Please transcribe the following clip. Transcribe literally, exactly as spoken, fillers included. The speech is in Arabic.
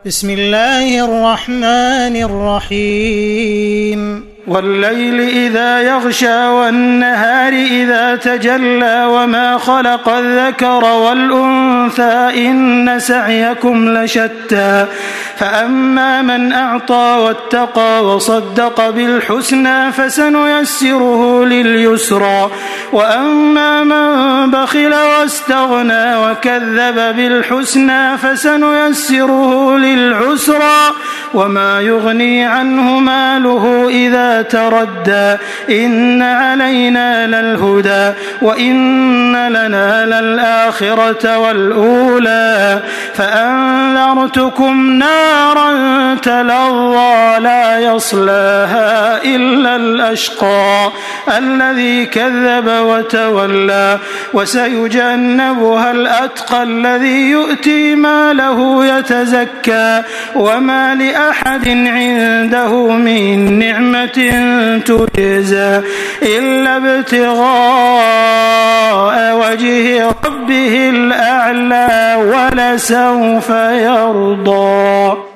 بسم الله الرحمن الرحيم والليل إذا يغشى والنهار إذا تجلى وما خلق الذكر والأنثى إن سعيكم لشتى فأما من أعطى واتقى وصدق بالحسنى فسنيسره لليسرى وأما من بخل واستغنى وكذب بالحسنى فسنيسره للعسرى وما يغني عنه ماله إذا تردى إن علينا للهدى وإن لنا للآخرة والأولى فأنذرتكم نارا تلظى لا يصلاها إلا الأشقى الذي كذب وتولى وسيجنبها الأتقى الذي يؤتي ماله يتزكى وما لأحد عنده من نعمة تجزى إلا ابتغاء وجه ربه الأعلى ولسوف يرضى.